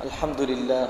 আলহামদুলিল্লাহ।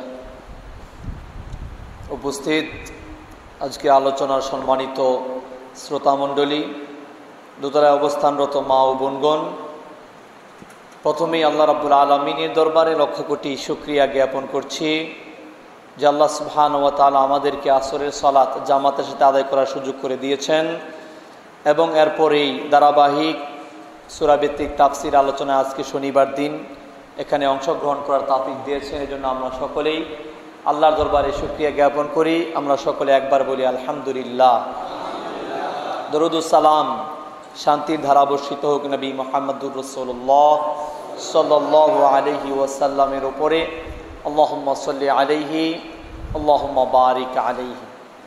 উপস্থিত আজকে আলোচনার সম্মানিত শ্রোতামণ্ডলী, দোতলায় অবস্থানরত মা ও বোনগণ, প্রথমেই আল্লাহ রাব্বুল আলামিনের দরবারে লক্ষ কোটি শুকরিয়া জ্ঞাপন করছি যে আল্লাহ সুবহানাহু ওয়া তাআলা আমাদেরকে আসরের সালাত জামাতের সাথে আদায় করার সুযোগ করে দিয়েছেন এবং এরপরেই ধারাবাহিক সূরা ভিত্তিক তাফসীর আলোচনা আজকে শনিবার দিন এখানে অংশগ্রহণ করার তৌফিক দিয়েছেন। এজন্য আমরা সকলেই আল্লাহর দরবারে শুকরিয়া জ্ঞাপন করি। আমরা সকলে একবার বলি আলহামদুলিল্লাহ। দরুদ ও সালাম, শান্তির ধারা বর্ষিত হোক নবী মুহাম্মদুর রাসূলুল্লাহ সাল্লাল্লাহু আলাইহি ওয়াসাল্লামের উপরে। আল্লাহুম্মা সাল্লি আলাইহি আল্লাহুম্মা বারিক আলাইহি।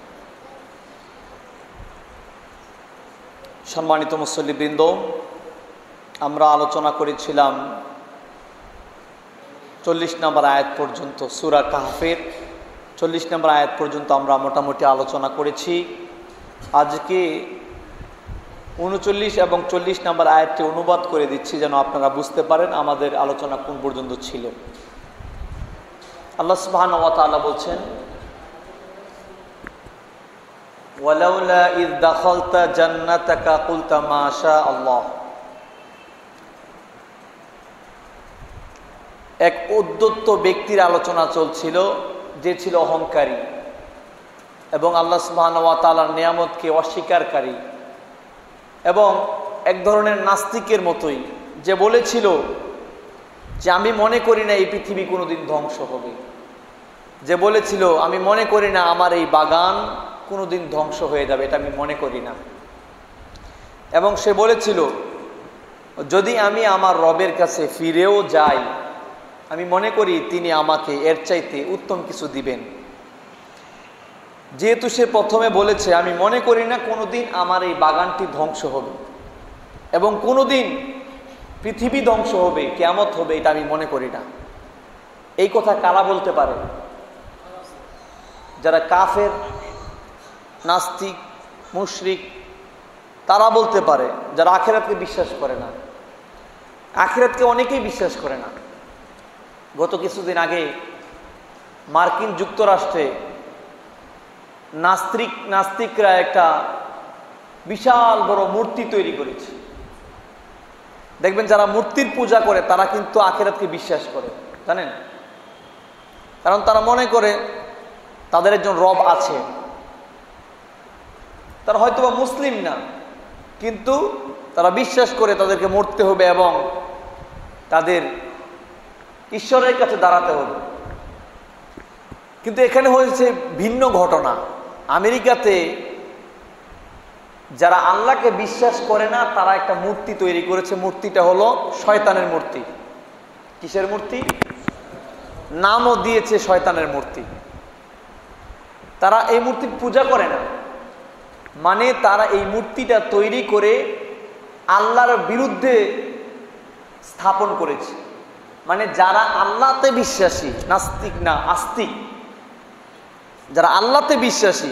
সম্মানিত মুসল্লিবৃন্দ, আমরা আলোচনা করেছিলাম 40 নম্বর আয়াত পর্যন্ত, সূরা কাহফের 40 নম্বর আয়াত পর্যন্ত আমরা মোটামুটি আলোচনা করেছি। আজকে 39 এবং 40 নম্বর আয়াতটি অনুবাদ করে দিচ্ছি যেন আপনারা বুঝতে পারেন আমাদের আলোচনা কোন পর্যন্ত ছিল। আল্লাহ সুবহানাহু ওয়া তাআলা বলছেন, ওয়ালাউলা ইয দাখালতা জান্নাতাকা কুলতা মা শা আল্লাহ। এক উদ্যত ব্যক্তির আলোচনা চলছিল যে ছিল অহংকারী এবং আল্লাহ সুবহানাহু ওয়া তাআলার নিয়ামতকে অস্বীকারী এবং এক ধরনের নাস্তিকের মতোই, যে বলেছিল যে আমি মনে করি না এই পৃথিবী কোনোদিন ধ্বংস হবে, যে বলেছিল আমি মনে করি না আমার এই বাগান কোনোদিন ধ্বংস হয়ে যাবে, এটা আমি মনে করি না। এবং সে বলেছিল যদি আমি আমার রবের কাছে ফিরেও যাই আমি মনে করি তিনি আমাকে এর চাইতে উত্তম কিছু দিবেন। যেহেতু সে প্রথমে বলেছে আমি মনে করি না কোনোদিন আমার এই বাগানটি ধ্বংস হবে এবং কোনোদিন পৃথিবী ধ্বংস হবে, কিয়ামত হবে, এটা আমি মনে করি না। এই কথা কারা বলতে পারে? যারা কাফের, নাস্তিক, মুশরিক, তারা বলতে পারে, যারা আখিরাতকে বিশ্বাস করে না। আখিরাতকে অনেকেই বিশ্বাস করে না। গত কিছুদিন আগে মার্কিন যুক্তরাষ্ট্রে নাস্তিকরা একটা বিশাল বড় মূর্তি তৈরি করেছে। দেখবেন যারা মূর্তির পূজা করে তারা কিন্তু আখিরাতকে বিশ্বাস করে, জানেন? কারণ তারা মনে করে তাদের একজন রব আছে। তারা হয়তোবা মুসলিম না, কিন্তু তারা বিশ্বাস করে তাদেরকে মরতে হবে এবং তাদের ঈশ্বরের কাছে দাঁড়াতে হবে। কিন্তু এখানে হয়েছে ভিন্ন ঘটনা। আমেরিকাতে যারা আল্লাহকে বিশ্বাস করে না তারা একটা মূর্তি তৈরি করেছে। মূর্তিটা হলো শয়তানের মূর্তি। কিসের মূর্তি? নামও দিয়েছে শয়তানের মূর্তি। তারা এই মূর্তির পূজা করে না, মানে তারা এই মূর্তিটা তৈরি করে আল্লাহর বিরুদ্ধে স্থাপন করেছে। মানে যারা আল্লাহতে বিশ্বাসী, নাস্তিক না আস্তিক, যারা আল্লাহতে বিশ্বাসী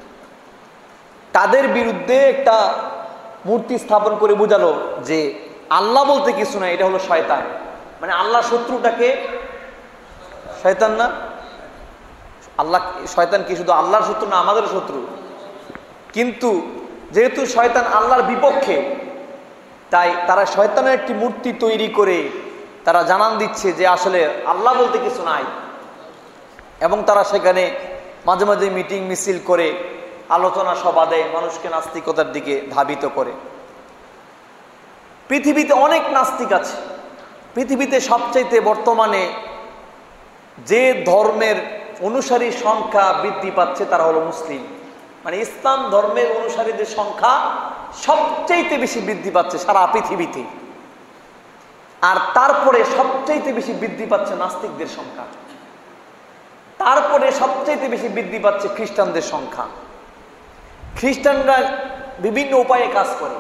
তাদের বিরুদ্ধে একটা মূর্তি স্থাপন করে বোঝালো যে আল্লাহ বলতে কিছু না, এটা হলো শয়তান। মানে আল্লাহ শত্রুটাকে শয়তান না, আল্লাহ শয়তান কি শুধু আল্লাহর শত্রু না, আমাদের শত্রু। কিন্তু যেহেতু শয়তান আল্লাহর বিপক্ষে, তাই তারা শয়তানের একটি মূর্তি তৈরি করে তারা জানান দিচ্ছে যে আসলে আল্লাহ বলতে কিছু নাই। এবং তারা সেখানে মাঝে মাঝে মিটিং মিছিল করে আলোচনা সভা দেয়, মানুষকে নাস্তিকতার দিকে ধাবিত করে। পৃথিবীতে অনেক নাস্তিক আছে। পৃথিবীতে সবচাইতে বর্তমানে যে ধর্মের অনুসারীর সংখ্যা বৃদ্ধি পাচ্ছে তারা হলো মুসলিম। মানে ইসলাম ধর্মের অনুসারীদের সংখ্যা সবচাইতে বেশি বৃদ্ধি পাচ্ছে সারা পৃথিবীতে। আর তারপরে সবচাইতে বেশি বৃদ্ধি পাচ্ছে নাস্তিকদের সংখ্যা। তারপরে সবচাইতে বেশি বৃদ্ধি পাচ্ছে খ্রিস্টানদের সংখ্যা। খ্রিস্টানরা বিভিন্ন উপায়ে কাজ করে,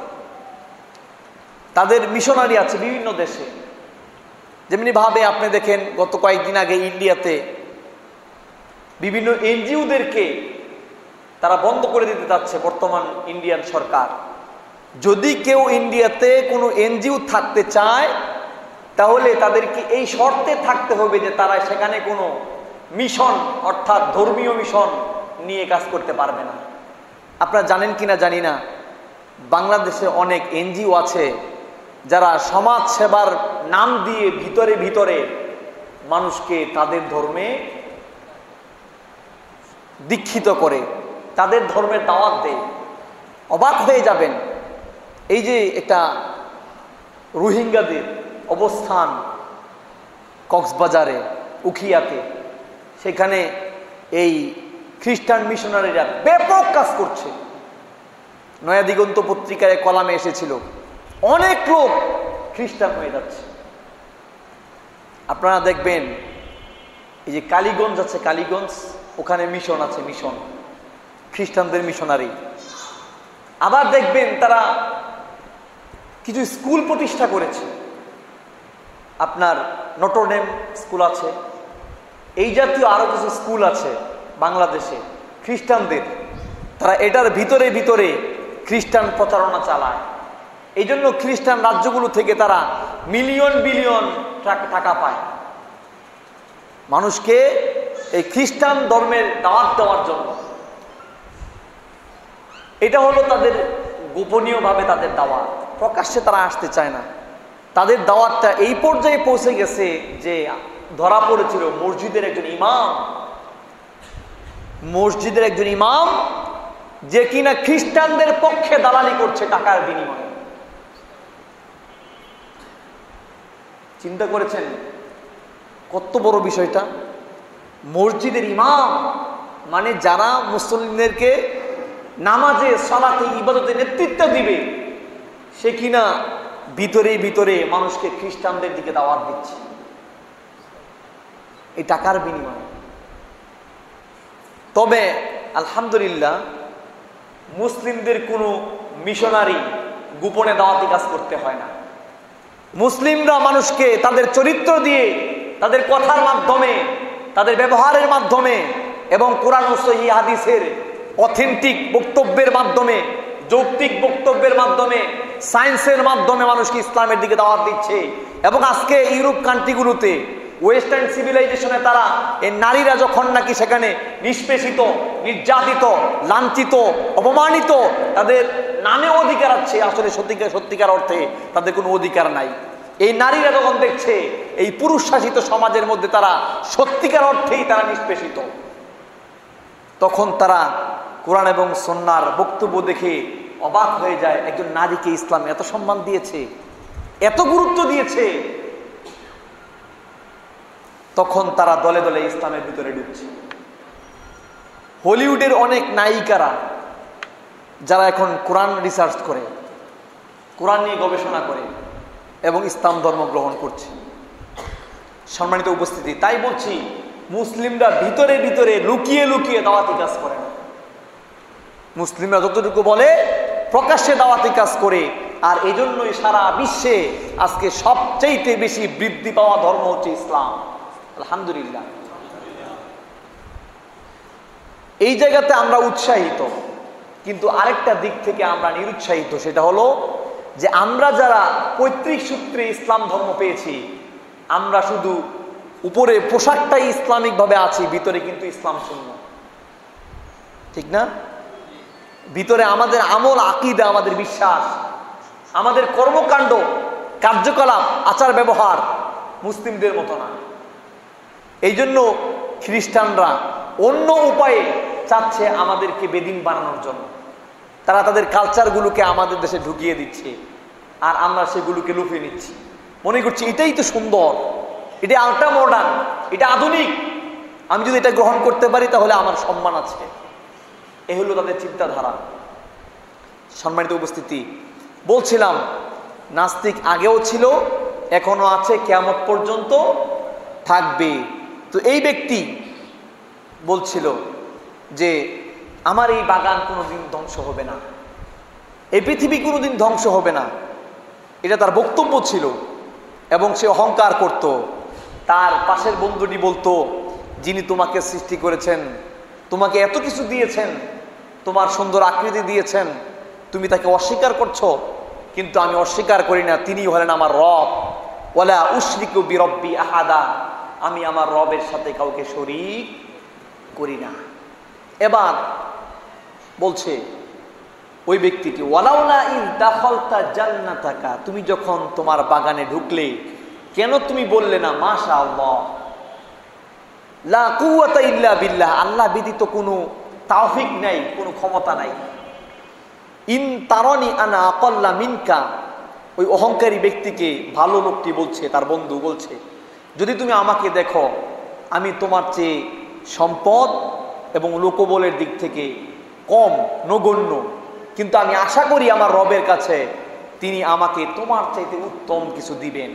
তাদের মিশনারি আছে বিভিন্ন দেশে। যেমনি ভাবে আপনি দেখেন গত কয়েকদিন আগে ইন্ডিয়াতে বিভিন্ন এনজিওদেরকে তারা বন্ধ করে দিতে যাচ্ছে বর্তমান ইন্ডিয়ান সরকার। যদি কেউ ইন্ডিয়াতে কোনো এনজিও থাকতে চায় তাহলে তাদেরকে এই শর্তে থাকতে হবে যে তারা সেখানে কোনো মিশন অর্থাৎ ধর্মীয় মিশন নিয়ে কাজ করতে পারবে না। আপনারা জানেন কিনা জানি না, বাংলাদেশে অনেক এনজিও আছে যারা সমাজ সেবার নাম দিয়ে ভিতরে ভিতরে মানুষকে তাদের ধর্মে দীক্ষিত করে, তাদের ধর্মের দাওয়াত দেয়। অবাক হয়ে যাবেন, এই যে একটা রোহিঙ্গাদের অবস্থান কক্সবাজারে, উখিয়াতে, সেখানে এই খ্রিস্টান মিশনারিরা ব্যাপক কাজ করছে। নয়া দিগন্ত পত্রিকায় কলামে এসেছিল, অনেক লোক খ্রিস্টান হয়ে যাচ্ছে। আপনারা দেখবেন এই যে কালীগঞ্জ আছে, কালীগঞ্জ, ওখানে মিশন আছে, মিশন খ্রিস্টানদের মিশনারি। আবার দেখবেন তারা কিছু স্কুল প্রতিষ্ঠা করেছে, আপনার নটরডেম স্কুল আছে, এই জাতীয় আরো কিছু স্কুল আছে বাংলাদেশে খ্রিস্টানদের। তারা এটার ভিতরে ভিতরে খ্রিস্টান প্রচারণা চালায়। এই জন্য খ্রিস্টান রাজ্যগুলো থেকে তারা মিলিয়ন বিলিয়ন টাকা পায় মানুষকে এই খ্রিস্টান ধর্মের দাওয়াত দেওয়ার জন্য। এটা হলো তাদের গোপনীয়ভাবে তাদের দাওয়াত, প্রকাশ্যে তারা আসতে চায় না। তাদের দাওয়াতটা এই পর্যায়ে পৌঁছে গেছে যে ধরা পড়েছিল মসজিদের একজন ইমাম, যে কিনা খ্রিস্টানদের পক্ষে দালালি করছে টাকার বিনিময়ে। চিন্তা করেছেন কত বড় বিষয়টা? মসজিদের ইমাম মানে যারা মুসলিমদেরকে নামাজে, সালাতে, ইবাদতে নেতৃত্ব দিবে, সে কিনা ভিতরে ভিতরে মানুষকে খ্রিস্টানদের দিকে দাওয়াত দিচ্ছে এই টাকার বিনিময়ে। তবে আলহামদুলিল্লাহ মুসলিমদের কোনো মিশনারি গোপনে দাওয়াতি কাজ করতে হয় না। মুসলিমরা মানুষকে তাদের চরিত্র দিয়ে, তাদের কথার মাধ্যমে, তাদের ব্যবহারের মাধ্যমে এবং কোরআন ও সহিহ হাদিসের অথেন্টিক বক্তব্যের মাধ্যমে, যৌক্তিক বক্তব্যের মাধ্যমে, সায়েন্সের মাধ্যমে মানুষকে ইসলামের দিকে দাওয়াত দিচ্ছে। এবং আজকে ইউরোপ কান্ট্রিগুলোতে, ওয়েস্টার্ন সিভিলাইজেশনে তারা এই নারীরা যখন নাকি সেখানে নিষ্পেষিত, নির্যাতিত, লাঞ্ছিত, অপমানিত, তাদের নামে অধিকার আছে, আসলে সত্যিকার অর্থে তাদের কোনো অধিকার নাই। এই নারীরা যখন দেখছে এই পুরুষ শাসিত সমাজের মধ্যে তারা সত্যিকার অর্থেই তারা নিষ্পেষিত, তখন তারা কোরআন এবং সুন্নাহর বক্তব্য দেখে অবাক হয়ে যায়। একজন নারীকে ইসলাম এত সম্মান দিয়েছে, এত গুরুত্ব দিয়েছে, তখন তারা দলে দলে ইসলামের ভিতরে ঢুকছে। হলিউডের অনেক নায়িকারা যারা এখন কোরআন রিসার্চ করে, কোরআন নিয়ে গবেষণা করে এবং ইসলাম ধর্ম গ্রহণ করছে। সম্মানিত উপস্থিতি, তাই বলছি মুসলিমরা ভিতরে ভিতরে লুকিয়ে লুকিয়ে দাওয়াতি কাজ করে না। মুসলিমরা যতটুকু বলে প্রকাশ্যে দাওয়াতি কাজ করে। আর এই জন্যই সারা বিশ্বে আজকে সবচেয়ে বেশি বৃদ্ধি পাওয়া ধর্ম হচ্ছে ইসলাম, আলহামদুলিল্লাহ। এই জায়গাতে আমরা উৎসাহিত, কিন্তু আরেকটা দিক থেকে আমরা নিরুৎসাহিত। সেটা হলো যে আমরা যারা পৈতৃক সূত্রে ইসলাম ধর্ম পেয়েছি, আমরা শুধু উপরে পোশাকটাই ইসলামিক ভাবে আছি, ভিতরে কিন্তু ইসলাম শূন্য, ঠিক না? ভিতরে আমাদের আমল, আকীদা, আমাদের বিশ্বাস, আমাদের কর্মকাণ্ড, কার্যকলাপ, আচার ব্যবহার মুসলিমদের মতো না। এই জন্য খ্রিস্টানরা অন্য উপায়ে চাচ্ছে আমাদেরকে বেদিন বানানোর জন্য। তারা তাদের কালচারগুলোকে আমাদের দেশে ঢুকিয়ে দিচ্ছে, আর আমরা সেগুলোকে লুফিয়ে নিচ্ছি, মনে করছি এটাই তো সুন্দর, এটা আলট্রা মডার্ন, এটা আধুনিক, আমি যদি এটা গ্রহণ করতে পারি তাহলে আমার সম্মান আছে। এই হলো তাদের চিন্তাধারা। সম্মানিত উপস্থিতি, বলছিলাম নাস্তিক আগেও ছিল, এখনো আছে, কিয়ামত পর্যন্ত থাকবে। তো এই ব্যক্তি বলছিল যে আমার এই বাগান কোনোদিন ধ্বংস হবে না, এই পৃথিবী কোনোদিন ধ্বংস হবে না, এটা তার বক্তব্য ছিল। এবং সে অহংকার করত। তার পাশের বন্ধুটি বলতো, যিনি তোমাকে সৃষ্টি করেছেন, তোমাকে এত কিছু দিয়েছেন, তোমার সুন্দর আকৃতি দিয়েছেন, তুমি তাকে অস্বীকার করছো। কিন্তু আমি অস্বীকার করি না, তিনি হলেন আমার রব, ওয়ালা উশরিকু বিরব্বি আহাদা, আমি আমার রবের সাথে কাউকে শরীক করি না। এবার বলছে ওই ব্যক্তিকে, ওয়ালাউলা ইয দাখালতা জান্নাতাকা, তুমি যখন তোমার বাগানে ঢুকলে কেন তুমি বললে না মাশাআল্লাহ, লা কুওয়াতা ইল্লা বিল্লাহ, আল্লাহ ব্যতীত কোনো তাওফিক নাই, কোনো ক্ষমতা নাই। ইন তারানি আনা আকাল্লা মিনকা, ওই অহংকারী ব্যক্তিকে ভালো লোকটি বলছে, তার বন্ধু বলছে, যদি তুমি আমাকে দেখো আমি তোমার চেয়ে সম্পদ এবং লোকবলের দিক থেকে কম, নগণ্য, কিন্তু আমি আশা করি আমার রবের কাছে তিনি আমাকে তোমার চাইতে উত্তম কিছু দিবেন।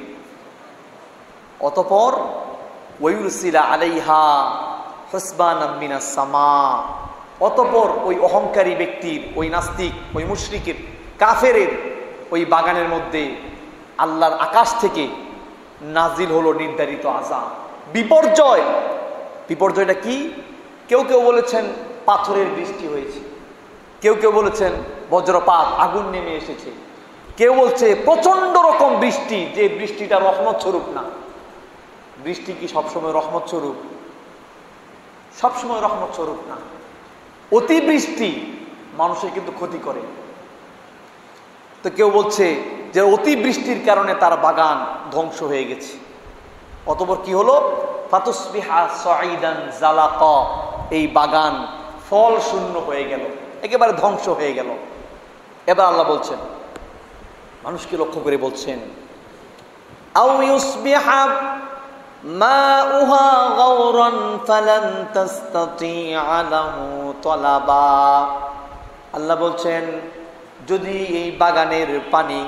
অতঃপর ওয়ায়ুরসিলা আলাইহা হুসবানাম মিনাস সামা, অতঃপর ওই অহংকারী ব্যক্তির, ওই নাস্তিক, ওই মুশরিকের, কাফেরের ওই বাগানের মধ্যে আল্লাহর আকাশ থেকে নাজিল হলো নির্ধারিত আযাব, বিপর্যয়। বিপর্যয়টা কি? কেউ কেউ বলেছেন পাথরের বৃষ্টি হয়েছে, কেউ কেউ বলেছেন বজ্রপাত, আগুন নেমে এসেছে, কেউ বলছে প্রচন্ড রকম বৃষ্টি, যে বৃষ্টিটা রহমত স্বরূপ না। বৃষ্টি কি সবসময় রহমত স্বরূপ? সবসময় রহমত স্বরূপ না। অতিবৃষ্টি মানুষের কিন্তু ক্ষতি করে। তো কেউ বলছে যে অতিবৃষ্টির কারণে তার বাগান ধ্বংস হয়ে গেছে। অতঃপর কি হলো? ফাতুসবিহা সাঈদান জালাকা, এই বাগান ফল শূন্য হয়ে গেল, একেবারে ধ্বংস হয়ে গেল। এবার আল্লাহ বলছেন, মানুষকে লক্ষ্য করে বলছেন, আও ইউসবিহা মাউহা গাওরান ফালান তাসতাতিআ লাহু তালাবা। আল্লাহ বলছেন, যদি এই বাগানের পানি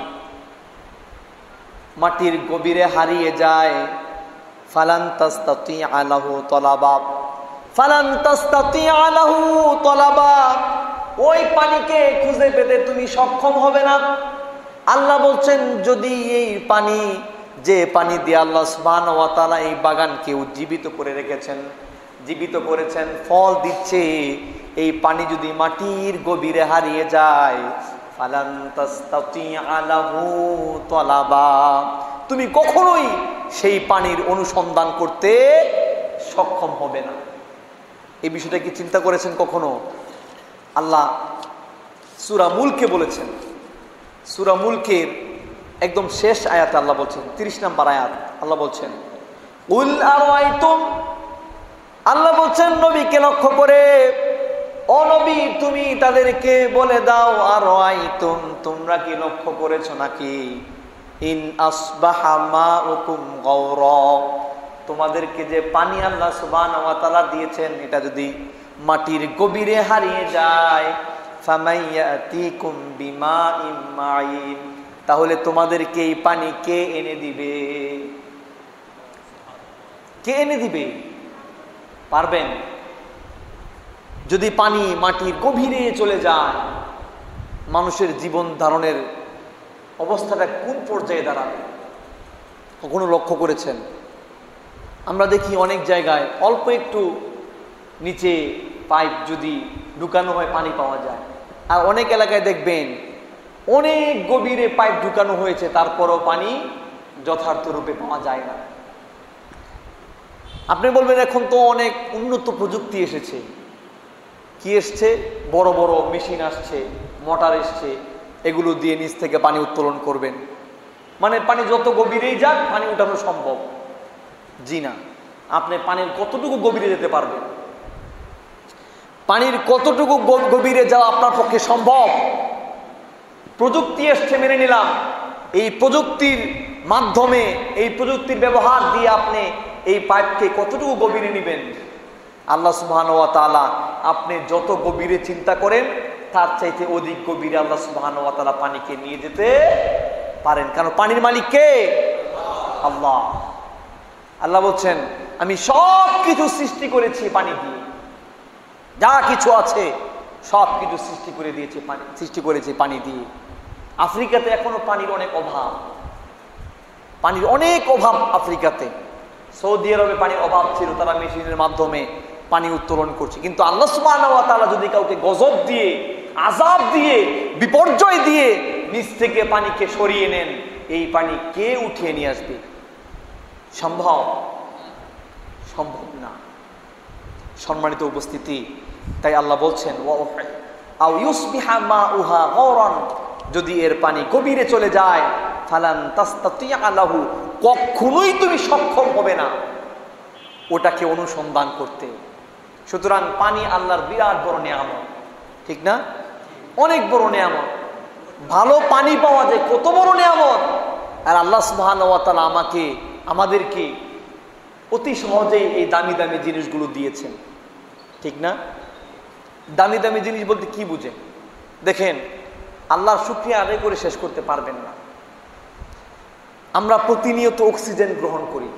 মাটির গভীরে হারিয়ে যায়, ফালান তাসতাতিআ লাহু তালাবা, ফালান তাসতাতিআ লাহু তালাবা, ওই পানিকে খুঁজে পেতে তুমি সক্ষম হবে না। আল্লাহ বলছেন, যদি এই পানি, যে পানি দিয়ে আল্লাহ সুবহানাহু ওয়া তাআলা এই বাগানকে উজ্জীবিত করে রেখেছেন, জীবিত করেছেন, ফল দিচ্ছে, এই পানি যদি মাটির গভীরে হারিয়ে যায়, ফালান তাসতাতিআ লাহু তালাবা, তুমি কখনোই সেই পানির অনুসন্ধান করতে সক্ষম হবে না। এই বিষয়টা কি চিন্তা করেছেন কখনো? আল্লাহ সূরা মুলকে বলেছেন, সূরা মুলকের একদম শেষ আয়াতে আল্লাহ বলছেন, 30 নম্বর আয়াত, আল্লাহ বলছেন, উল আরাইতুম, আল্লাহ বলছেন নবীকে লক্ষ্য করে, ও নবী তুমি তাদেরকে বলে দাও, আরাইতুম, তোমরা কি লক্ষ্য করেছো নাকি, ইন আসবাহা মাউকুম গাওরা, তোমাদেরকে যে পানি আল্লাহ সুবহানাহু ওয়া তাআলা দিয়েছেন, এটা যদি মাটির গভীরে হারিয়ে যায়, ফামাইয়াতিকুম বিমাইম মাইন, তাহলে তোমাদেরকে এই পানি কে এনে দিবে? কে এনে দিবে? পারবেন? যদি পানি মাটির গভীরে চলে যায়, মানুষের জীবন ধারণের অবস্থাটা কোন পর্যায়ে দাঁড়াবে? কখনো লক্ষ্য করেছেন? আমরা দেখি অনেক জায়গায় অল্প একটু নিচে পাইপ যদি ঢুকানো হয় পানি পাওয়া যায়, আর অনেক এলাকায় দেখবেন অনেক গভীরে পাইপ ঢুকানো হয়েছে, তারপরও পানি যথার্থ রূপে পাওয়া যায় না। আপনি বলবেন এখন তো অনেক উন্নত প্রযুক্তি এসেছে। কি এসছে? বড় বড় মেশিন আসছে, মোটর এসছে, এগুলো দিয়ে নিচ থেকে পানি উত্তোলন করবেন, মানে পানি যত গভীরেই যাক পানি উঠানো সম্ভব। জি না, আপনি পানির কতটুকু গভীরে যেতে পারবেন? পানির কতটুকু গভীরে যাওয়া আপনার পক্ষে সম্ভব? প্রযুক্তি এসছে মেনে নিলাম, এই প্রযুক্তির মাধ্যমে, এই প্রযুক্তির ব্যবহার দিয়ে আপনি এই পাইপকে কতটুকু গভীরে নেবেন? আল্লাহ সুবহানাহু ওয়া তাআলা আপনি যত গভীরে চিন্তা করেন তার চাইতে অধিক গভীরে আল্লাহ সুবহানাহু ওয়া তাআলা পানিকে নিয়ে যেতে পারেন, কারণ পানির মালিক কে? আল্লাহ। আল্লাহ বলছেন, আমি সব কিছু সৃষ্টি করেছি পানি দিয়ে, যা কিছু আছে সব কিছু সৃষ্টি করে দিয়েছি, সৃষ্টি করেছি পানি দিয়ে। আফ্রিকাতে এখনো পানির অনেক অভাব, পানির অনেক অভাব আফ্রিকাতে। সৌদি আরবে পানির অভাব ছিল, তারা মেশিনের মাধ্যমে পানি উত্তোলন করছে। কিন্তু আল্লাহ সুবহানাহু ওয়া তাআলা যদি কাউকে গজব দিয়ে, আযাব দিয়ে, বিপর্যয় দিয়ে নিচ থেকে পানিকে সরিয়ে নেন, এই পানি কে উঠিয়ে নিয়ে আসবে? সম্ভব? সম্ভব না। সম্মানিত উপস্থিতি, তাই আল্লাহ বলছেন আও ইউসবিহা মাউহা গাওরান, যদি এর পানি গভীরে চলে যায়, ফালান তাস্তাতিয়া লাহু, কখনোই তুমি সক্ষম হবে না ওটাকে অনুসন্ধান করতে। সুতরাং পানি আল্লাহর বিরাট বড় নিয়ামত, ঠিক না? অনেক বড় নিয়ামত। ভালো পানি পাওয়া যায়, কত বড় নিয়ামত। আর আল্লাহ সুবহানাহু ওয়া তাআলা আমাদেরকে অতি সহজেই এই দামি দামি জিনিসগুলো দিয়েছেন, ঠিক না? দামি দামি জিনিস বলতে কি বুঝেন? দেখেন, আল্লাহর শুকরিয়া আদায় করে শেষ করতে পারবেন না। আমরা প্রতিনিয়ত অক্সিজেন গ্রহণ করি,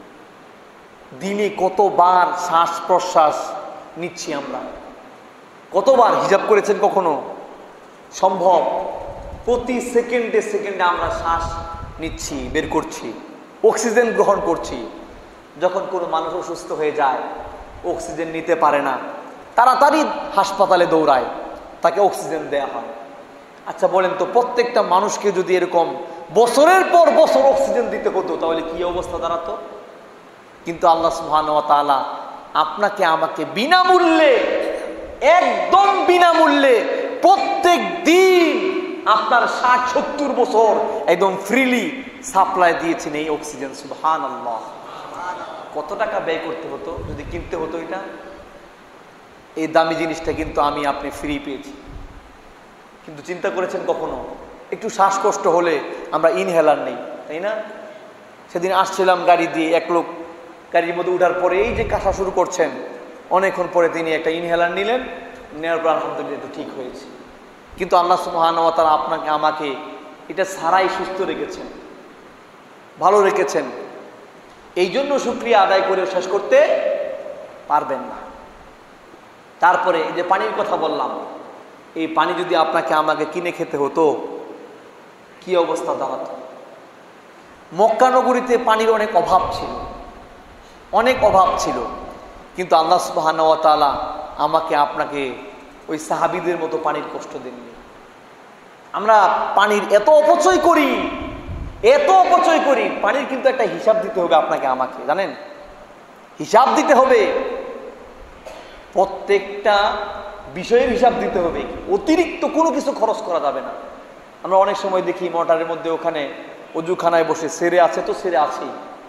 দিনে কতবার শ্বাস প্রশ্বাস নিচ্ছি আমরা, কতবার হিসাব করেছেন কখনো? সম্ভব? প্রতি সেকেন্ডে সেকেন্ডে আমরা শ্বাস নিচ্ছি, বের করছি, অক্সিজেন গ্রহণ করছি। যখন কোনো মানুষ অসুস্থ হয়ে যায়, অক্সিজেন নিতে পারে না, তাড়াতাড়ি হাসপাতালে দৌড়ায়, তাকে অক্সিজেন দেয়া হয়। আচ্ছা বলেন তো, প্রত্যেকটা মানুষকে যদি এরকম বছরের পর বছর অক্সিজেন দিতে হতো, তাহলে কি অবস্থা দাঁড়াতো? কিন্তু আল্লাহ সুবহানাহু ওয়া তাআলা আপনাকে আমাকে বিনামূল্যে, একদম বিনামূল্যে প্রত্যেক দিন আপনার 60-70 বছর একদম ফ্রিলি সাপ্লাই দিয়েছেন এই অক্সিজেন। সুবহানাল্লাহ। কত টাকা ব্যয় করতে হতো যদি কিনতে হতো এটা? এই দামি জিনিসটা কিন্তু আমি আপনি ফ্রি পেয়েছি। কিন্তু চিন্তা করেছেন কখনো, একটু শ্বাসকষ্ট হলে আমরা ইনহেলার নেই, তাই না? সেদিন আসছিলাম গাড়ি দিয়ে, এক লোক গাড়ির মধ্যে উঠার পরে এই যে কাশা শুরু করছেন, অনেকক্ষণ পরে তিনি একটা ইনহেলার নিলেন, নেওয়ার পর আলহামদুলিল্লাহ একটু ঠিক হয়েছে। কিন্তু আল্লাহ সুবহানাহু ওয়া তাআলা আপনাকে আমাকে এটা ছাড়াই সুস্থ রেখেছেন, ভালো রেখেছেন। এই জন্য শুকরিয়া আদায় করে শেষ করতে পারবেন না। তারপরে এই যে পানির কথা বললাম, এই পানি যদি আপনাকে আমাকে কিনে খেতে হতো, কি অবস্থা দাঁড়াতো? মক্কা নগরীতে পানির অনেক অভাব ছিল, অনেক অভাব ছিল। কিন্তু আল্লাহ সুবহানাহু ওয়া তাআলা আমাকে আপনাকে ওই সাহাবীদের মতো পানির কষ্ট দেননি। আমরা পানির এত অপচয় করি, এত অপচয় করি। পানির কিন্তু একটা হিসাব দিতে হবে আপনাকে আমাকে, জানেন? হিসাব দিতে হবে, প্রত্যেকটা বিষয়ের হিসাব দিতে হবে। অতিরিক্ত কোনো কিছু খরচ করা যাবে না। আমরা অনেক সময় দেখি মোটরের মধ্যে ওখানে অজুখানায় বসে সেরে আছে, তো সেরে আছেই।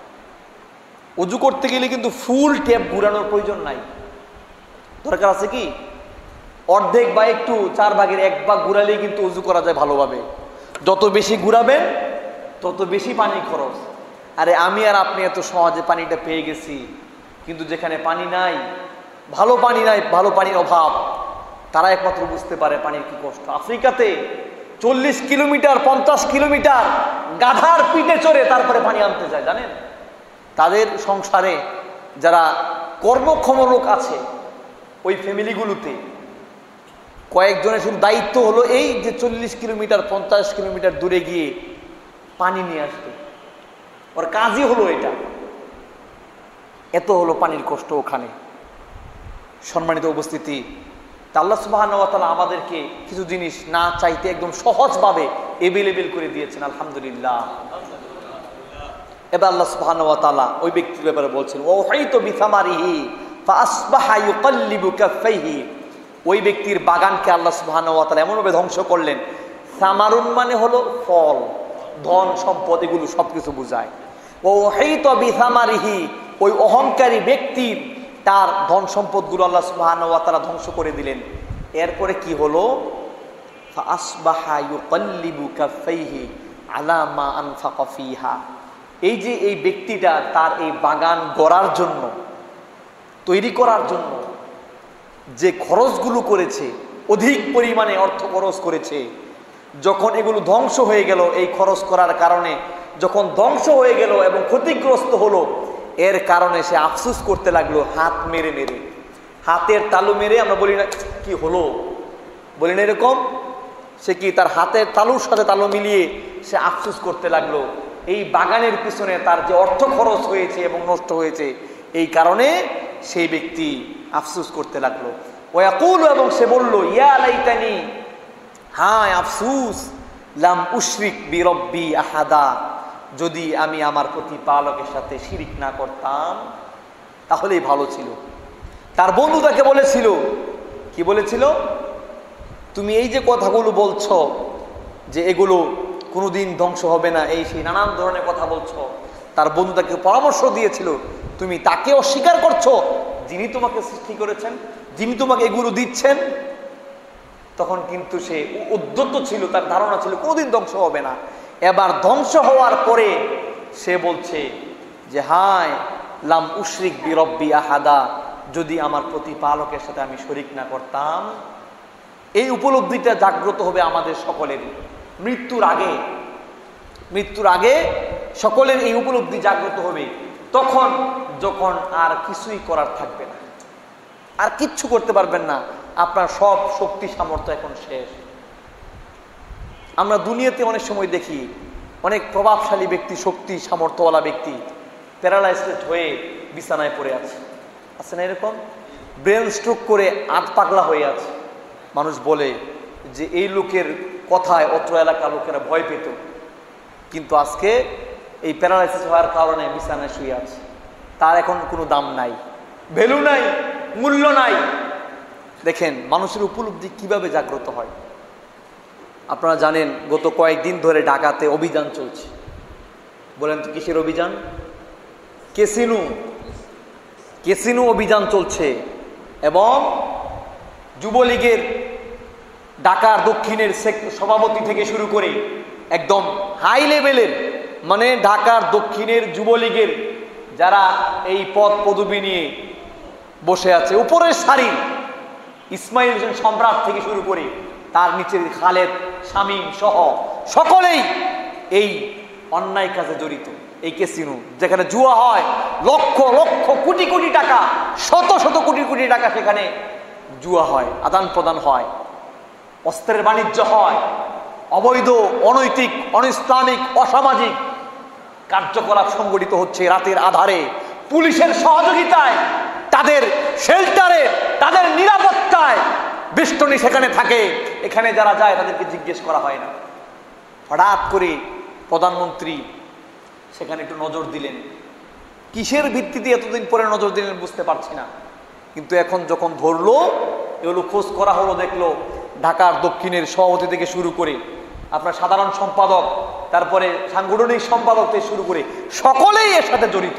অজু করতে গেলে কিন্তু ফুল ট্যাপ ঘুরানোর প্রয়োজন নাই, দরকার আছে কি অর্ধেক বা একটু 4 ভাগের 1 ভাগ ঘুরালেই কিন্তু অজু করা যায় ভালোভাবে। যত বেশি ঘুরাবেন তত বেশি পানি খরচ। আরে আমি আর আপনি এত সহজে পানিটা পেয়ে গেছি, কিন্তু যেখানে পানি নাই, ভালো পানি নাই, ভালো পানির অভাব, তারা একমাত্র বুঝতে পারে পানির কি কষ্ট। আফ্রিকাতে 40 কিলোমিটার 50 কিলোমিটার গাধার পিঠে চড়ে তারপরে পানি আনতে যায়, জানেন? তাদের সংসারে যারা কর্মক্ষম লোক আছে, ওই ফ্যামিলিগুলোতে কয়েকজনের শুধু দায়িত্ব হলো এই যে 40 কিলোমিটার 50 কিলোমিটার দূরে গিয়ে পানি নিয়ে আসবে, ওর কাজই হলো এটা। এত হলো পানির কষ্ট ওখানে। সম্মানিত উপস্থিতি, আল্লাহ সুবহানাহু ওয়া তাআলা আমাদেরকে কিছু জিনিস না চাইতে একদম সহজভাবে এভেলেবেল করে দিয়েছেন, আলহামদুলিল্লাহ। এবার আল্লাহ সুবহানাহু ওয়া তাআলা ওই ব্যক্তির ব্যাপারে বলছেন, ওয়াহাইতু বিসামারিহি ফাআসবাহা ইউকাল্লিবু কাফাইহি। ওই ব্যক্তির বাগানকে আল্লাহ সুবহানাহু ওয়া তাআলা এমনভাবে ধ্বংস করলেন। সামারুন মানে হলো ফল, ধন সম্পদ, এগুলো সবকিছু বোঝায়। ওয়াহাইতু বিসামারিহি, ওই অহংকারী ব্যক্তির তার ধন সম্পদগুলো আল্লাহ সুবহানাহু ওয়া তাআলা ধ্বংস করে দিলেন। এরপরে কি হলো? ফাআসবাহা ইউকাল্লিবু কাফাইহি আলা মা আনফাকা ফিহা। এই যে এই ব্যক্তিটা তার এই বাগান গড়ার জন্য, তৈরি করার জন্য যে খরচগুলো করেছে, অধিক পরিমাণে অর্থ খরচ করেছে, যখন এগুলো ধ্বংস হয়ে গেল, এই খরচ করার কারণে যখন ধ্বংস হয়ে গেল এবং ক্ষতিগ্রস্ত হলো, এর কারণে সে আফসোস করতে লাগলো, হাত মেরে মেরে, হাতের তালু মেরে। আমরা বলি না কি হলো, বলি না এরকম? সে কি তার হাতের তালুর সাথে তালু মিলিয়ে সে আফসোস করতে লাগলো এই বাগানের পিছনে তার যে অর্থ খরচ হয়েছে এবং নষ্ট হয়েছে, এই কারণে সেই ব্যক্তি আফসোস করতে লাগলো। ওয়াকুল, এবং সে বলল, ইয়া লাইতানি, হায় আফসোস, লাম উশরিক বিরব্বি আহাদা, যদি আমি আমার প্রতিপালকের সাথে শিরিক না করতাম তাহলেই ভালো ছিল। তার বন্ধু তাকে বলেছিল, কি বলেছিল, তুমি এই যে কথাগুলো বলছো যে এগুলো কোনোদিন ধ্বংস হবে না, এই সেই নানান ধরনের কথা বলছো। তার বন্ধু তাকে পরামর্শ দিয়েছিল, তুমি তাকে অস্বীকার করছো যিনি তোমাকে সৃষ্টি করেছেন, যিনি তোমাকে এগুলো দিচ্ছেন। তখন কিন্তু সে উদ্যত ছিল, তার ধারণা ছিল কোনোদিন ধ্বংস হবে না। এবার ধ্বংস হওয়ার পরে সে বলছে যে হায় লাম উশরিক বি রব্বি আহাদা, যদি আমার প্রতিপালকের সাথে আমি শরিক না করতাম। এই উপলব্ধিটা জাগ্রত হবে আমাদের সকলের মৃত্যুর আগে সকলের এই উপলব্ধি জাগ্রত হবে। তখন যখন আর কিছুই করার থাকবে না, আর কিচ্ছু করতে পারবেন না, আপনার সব শক্তি সামর্থ্য এখন শেষ। আমরা দুনিয়াতে অনেক সময় দেখি অনেক প্রভাবশালী ব্যক্তি, শক্তি সামর্থ্যওয়ালা ব্যক্তি প্যারালাইজড হয়ে বিছানায় পড়ে আছে না এরকম? ব্রেন স্ট্রোক করে আধ পাগলা হয়ে আছে। মানুষ বলে যে এই লোকের কথায় অত্র এলাকার লোকেরা ভয় পেত, কিন্তু আজকে এই প্যারালাইসিস হওয়ার কারণে বিছানায় শুয়ে আছে। তার এখন কোনো দাম নাই, ভ্যালু নাই, মূল্য নাই। দেখেন মানুষের উপলব্ধি কিভাবে জাগ্রত হয়। আপনারা জানেন গত কয়েকদিন ধরে ঢাকাতে অভিযান চলছে। বলেন তো কিসের অভিযান? ক্যাসিনো অভিযান চলছে। এবং যুবলীগের ঢাকার দক্ষিণের সভাপতি থেকে শুরু করে একদম হাই লেভেলের, মানে ঢাকার দক্ষিণের যুবলীগের যারা এই পদ পদবি নিয়ে বসে আছে উপরের সারির, ইসমাইল হোসেন সম্রাট থেকে শুরু করে তার নিচের খালেদ, শামীম সহ সকলেই এই অন্যায় কাজে জড়িত। এই ক্যাসিনো যেখানে জুয়া হয়, লক্ষ লক্ষ কোটি কোটি টাকা, শত শত কোটি কোটি টাকা সেখানে জুয়া হয়, আদান প্রদান হয়, অস্ত্রের বাণিজ্য হয়, অবৈধ, অনৈতিক, অনইসলামিক, অসামাজিক কার্যকলাপ সংগঠিত হচ্ছে রাতের আধারে, পুলিশের সহযোগিতায়, তাদের শেল্টারে, তাদের নিরাপত্তায় বেষ্টনী সেখানে থাকে। এখানে যারা যায় তাদেরকে জিজ্ঞেস করা হয় না। হঠাৎ করে প্রধানমন্ত্রী সেখানে একটু নজর দিলেন। কিসের ভিত্তিতে এতদিন পরে নজর দিলেন বুঝতে পারছি না, কিন্তু এখন যখন ধরলো, এগুলো খোঁজ করা হলো, দেখলো ঢাকার দক্ষিণের সভাপতি থেকে শুরু করে আপনার সাধারণ সম্পাদক, তারপরে সাংগঠনিক সম্পাদক থেকে শুরু করে সকলেই এর সাথে জড়িত।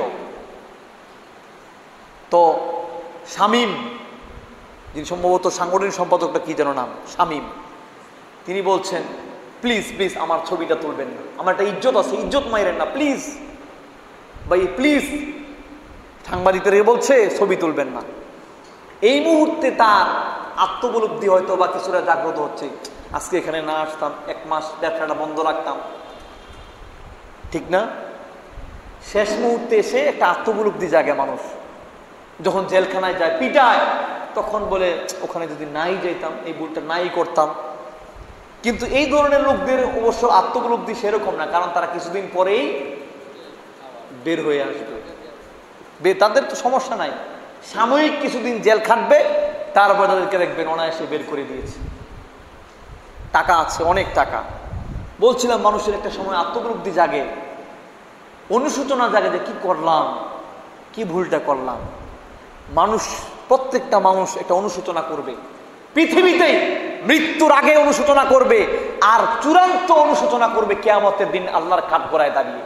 তো শামীম, যিনি সম্ভবত সাংগঠনিক সম্পাদকটা কি যেন নাম, শামীম, তিনি বলছেন প্লিজ প্লিজ আমার ছবিটা তুলবেন না, আমার একটা ইজ্জত আছে, ইজ্জত মাইরেন না প্লিজ ভাই, প্লিজ। সাংবাদিকদের বলছে ছবি তুলবেন না। এই মুহূর্তে তার আত্মবলব্ধি হয়তো বা কিছুটা জাগ্রত হচ্ছে, আজকে এখানে না আসতাম, এক মাস ব্যবসাটা বন্ধ রাখতাম, ঠিক না? শেষ মুহূর্তে এসে একটা আত্মবলব্ধি জাগে মানুষ। যখন জেলখানায় যায়, পিটায়, তখন বলে ওখানে যদি নাই যাইতাম, এই ভুলটা নাই করতাম। কিন্তু এই ধরনের লোকদের অবশ্য আত্মবলব্ধি সেরকম না, কারণ তারা কিছুদিন পরেই বের হয়ে আসবে। তাদের তো সমস্যা নাই, সাময়িক কিছুদিন জেল খাটবে, তারপর তাদেরকে দেখবেন অনায়াসে বের করে দিয়েছে, টাকা আছে, অনেক টাকা। বলছিলাম মানুষের একটা সময় আত্মবলব্ধি জাগে, অনুশোচনা জাগে যে কি করলাম, কি ভুলটা করলাম। মানুষ, প্রত্যেকটা মানুষ একটা অনুশোচনা করবে পৃথিবীতেই, মৃত্যুর আগে অনুশোচনা করবে, আর চূড়ান্ত অনুশোচনা করবে কিয়ামতের দিন আল্লাহর কাঠগড়ায় দাঁড়িয়ে।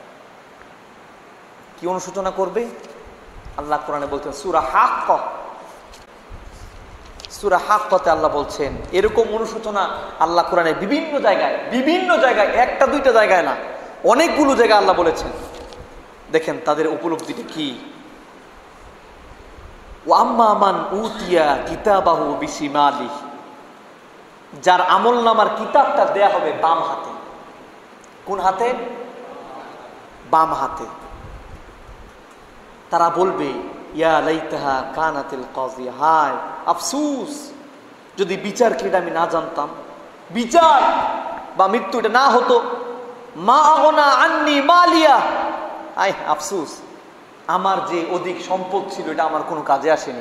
কি অনুশোচনা করবে? আল্লাহ কোরআনে বলছেন সূরা হাক্কাতে আল্লাহ বলছেন এরকম অনুশোচনা আল্লাহ কোরআনে বিভিন্ন জায়গায়, একটা দুইটা জায়গায় না, অনেকগুলো জায়গায় আল্লাহ বলেছেন। দেখেন তাদের উপলব্ধিটা কি। ওয়াম্মা মান উতিয়া কিতাবাহু বিশিমালিহি, যার আমলনামার কিতাবটা দেয়া হবে বাম হাতে। কোন হাতে? বাম হাতে। তারা বলবে ইয়া লাইতাহা কানাতিল কাযিয়া, হায় আফসোস, যদি বিচারকে আমি না জানতাম, বিচার বা মৃত্যু এটা না হতো। মা আগনা আন্নি মালিয়া, আয় আফসোস, আমার যে অধিক সম্পদ ছিল এটা আমার কোনো কাজে আসেনি,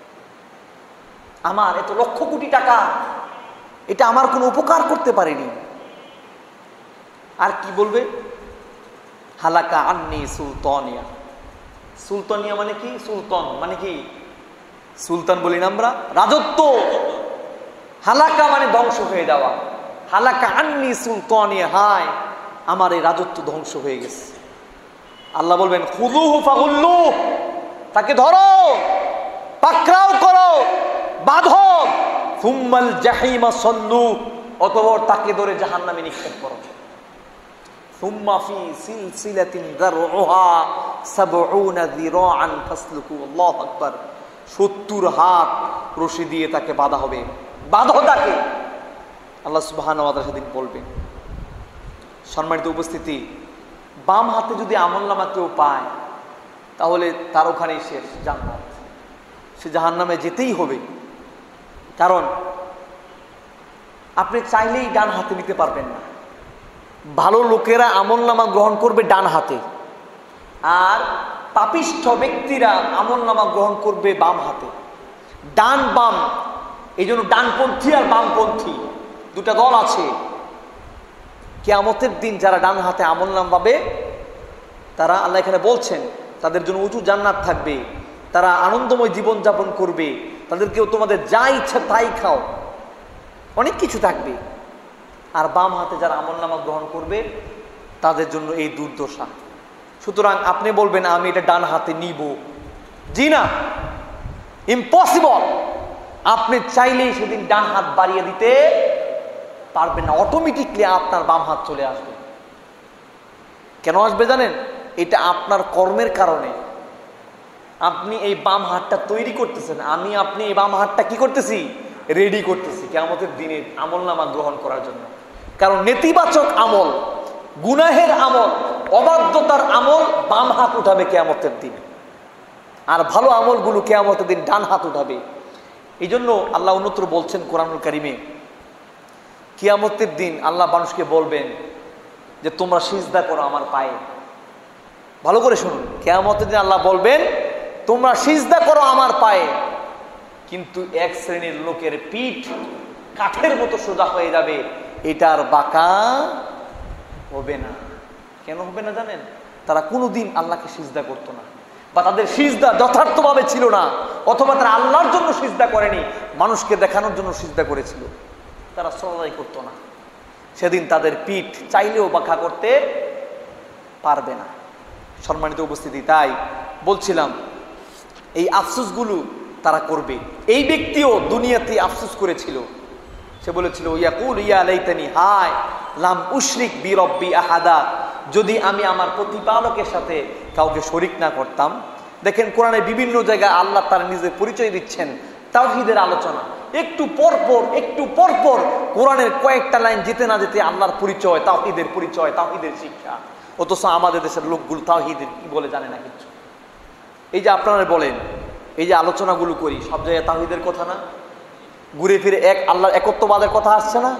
আমার এত লক্ষ কোটি টাকা এটা আমার কোনো উপকার করতে পারেনি। আর কি বলবে? হালাকা আন্নি সুলতানিয়া। সুলতানিয়া মানে কি? সুলতান মানে কি? সুলতান বলি না আমরা, রাজত্ব। হালাকা মানে ধ্বংস হয়ে যাওয়া। হালাকা আন্নি সুলতানিয়া, হায় আমার এই রাজত্ব ধ্বংস হয়ে গেছে। আল্লাহ বলবেন খুযুহু ফাগুল্লুহু, তাকে ধরো, পাকড়াও করো, বাঁধো, সুম্মাল জাহিমা সল্লু, অতঃপর তাকে ধরে জাহান্নামে নিক্ষেপ করো। সুম্মা ফি সিলসিলাতিন যারউহা ৭০ যিরাআন ফাসলুকু। আল্লাহু আকবার। ৭০ হাত রশি দিয়ে তাকে বাঁধা হবে। বাঁধো তাকে, আল্লাহ সুবহানাহু ওয়া তাআলা সেদিন বলবেন। সম্মানিত উপস্থিতি, বাম হাতে যদি আমলনামা কেউ পায় তাহলে তার ওখানেই শেষ জান্নাত। সে জাহান্নামে যেতেই হবে। কারণ আপনি চাইলেই ডান হাতে নিতে পারবেন না। ভালো লোকেরা আমলনামা গ্রহণ করবে ডান হাতে, আর পাপিষ্ঠ ব্যক্তিরা আমলনামা গ্রহণ করবে বাম হাতে। ডান বাম, এই জন্য ডানপন্থী আর বামপন্থী দুটা দল আছে। কিয়ামতের দিন যারা ডান হাতে আমলনামা পাবে তারা, আল্লাহ এখানে বলছেন, তাদের জন্য উঁচু জান্নাত থাকবে, তারা আনন্দময় জীবন যাপন করবে, তাদেরকেও তোমাদের যা ইচ্ছা তাই খাও, অনেক কিছু থাকবে। আর বাম হাতে যারা আমলনামা গ্রহণ করবে তাদের জন্য এই দুর্দশা। সুতরাং আপনি বলবেন আমি এটা ডান হাতে নিব, জি না, ইম্পসিবল। আপনি চাইলেই সেদিন ডান হাত বাড়িয়ে দিতে পারবেন না, অটোমেটিকলি আপনার বাম হাত চলে আসবে। কেন আসবে জানেন? এটা আপনার কর্মের কারণে। আপনি এই বাম হাতটা তৈরি করতেছেন, আপনি এই বাম হাতটা কি করতেছি? রেডি করতেছি কিয়ামতের দিনে আমলনামা গ্রহণ করার জন্য। কারণ নেতিবাচক আমল, গুনাহের আমল, অবাধ্যতার আমল বাম হাত উঠাবে কিয়ামতের দিন, আর ভালো আমলগুলো কিয়ামতের দিন ডান হাত উঠাবে। এই জন্য আল্লাহ অন্যত্র বলছেন কোরআনুল কারিমে, কিয়ামতের দিন আল্লাহ মানুষকে বলবেন যে তোমরা সিজদা করো আমার পায়ে। ভালো করে শুনুন, কিয়ামতের দিন আল্লাহ বলবেন তোমরা সিজদা করো আমার পায়ে। কিন্তু এক শ্রেণীর লোকের পিঠ কাঠের মতো সোজা হয়ে যাবে, এটার বাঁকা হবে না। কেন হবে না জানেন? তারা কোনোদিন আল্লাহকে সিজদা করতো না, বা তাদের সিজদা যথার্থভাবে ছিল না, অথবা তারা আল্লাহর জন্য সিজদা করেনি, মানুষকে দেখানোর জন্য সিজদা করেছিল। তারা সলালাই করতো না। সেদিন তাদের পিঠ চাইলেও বাঁকা করতে পারবে না। সম্মানিত উপস্থিতি, তাই বলছিলাম এই আফসোসগুলো তারা করবে। এই ব্যক্তিও দুনিয়াতে আফসোস করেছিল। সে বলেছিল ইয়াকুল ইয়া লাইতানি, হায় লাম উশরিক বি রব্বি আহাদা, যদি আমি আমার প্রতিপালকের সাথে কাউকে শরিক না করতাম। দেখেন কোরআনের বিভিন্ন জায়গায় আল্লাহ তার নিজের পরিচয় দিচ্ছেন, তাওহীদের আলোচনা। একটু পরপর কোরআনের কয়েকটা লাইন যেতে না যেতে আল্লাহর পরিচয়, তাওহীদের পরিচয়, তাওহীদের শিক্ষা। অথচ আমাদের দেশের লোকগুলো তাওহীদের কি বলে জানে না কিছু। এই যে আপনারা বলেন, এই যে আলোচনাগুলো করি, সব জায়গায় তাওহীদের কথা না, ঘুরে ফিরে এক আল্লাহর একত্ববাদের কথা আসছে না।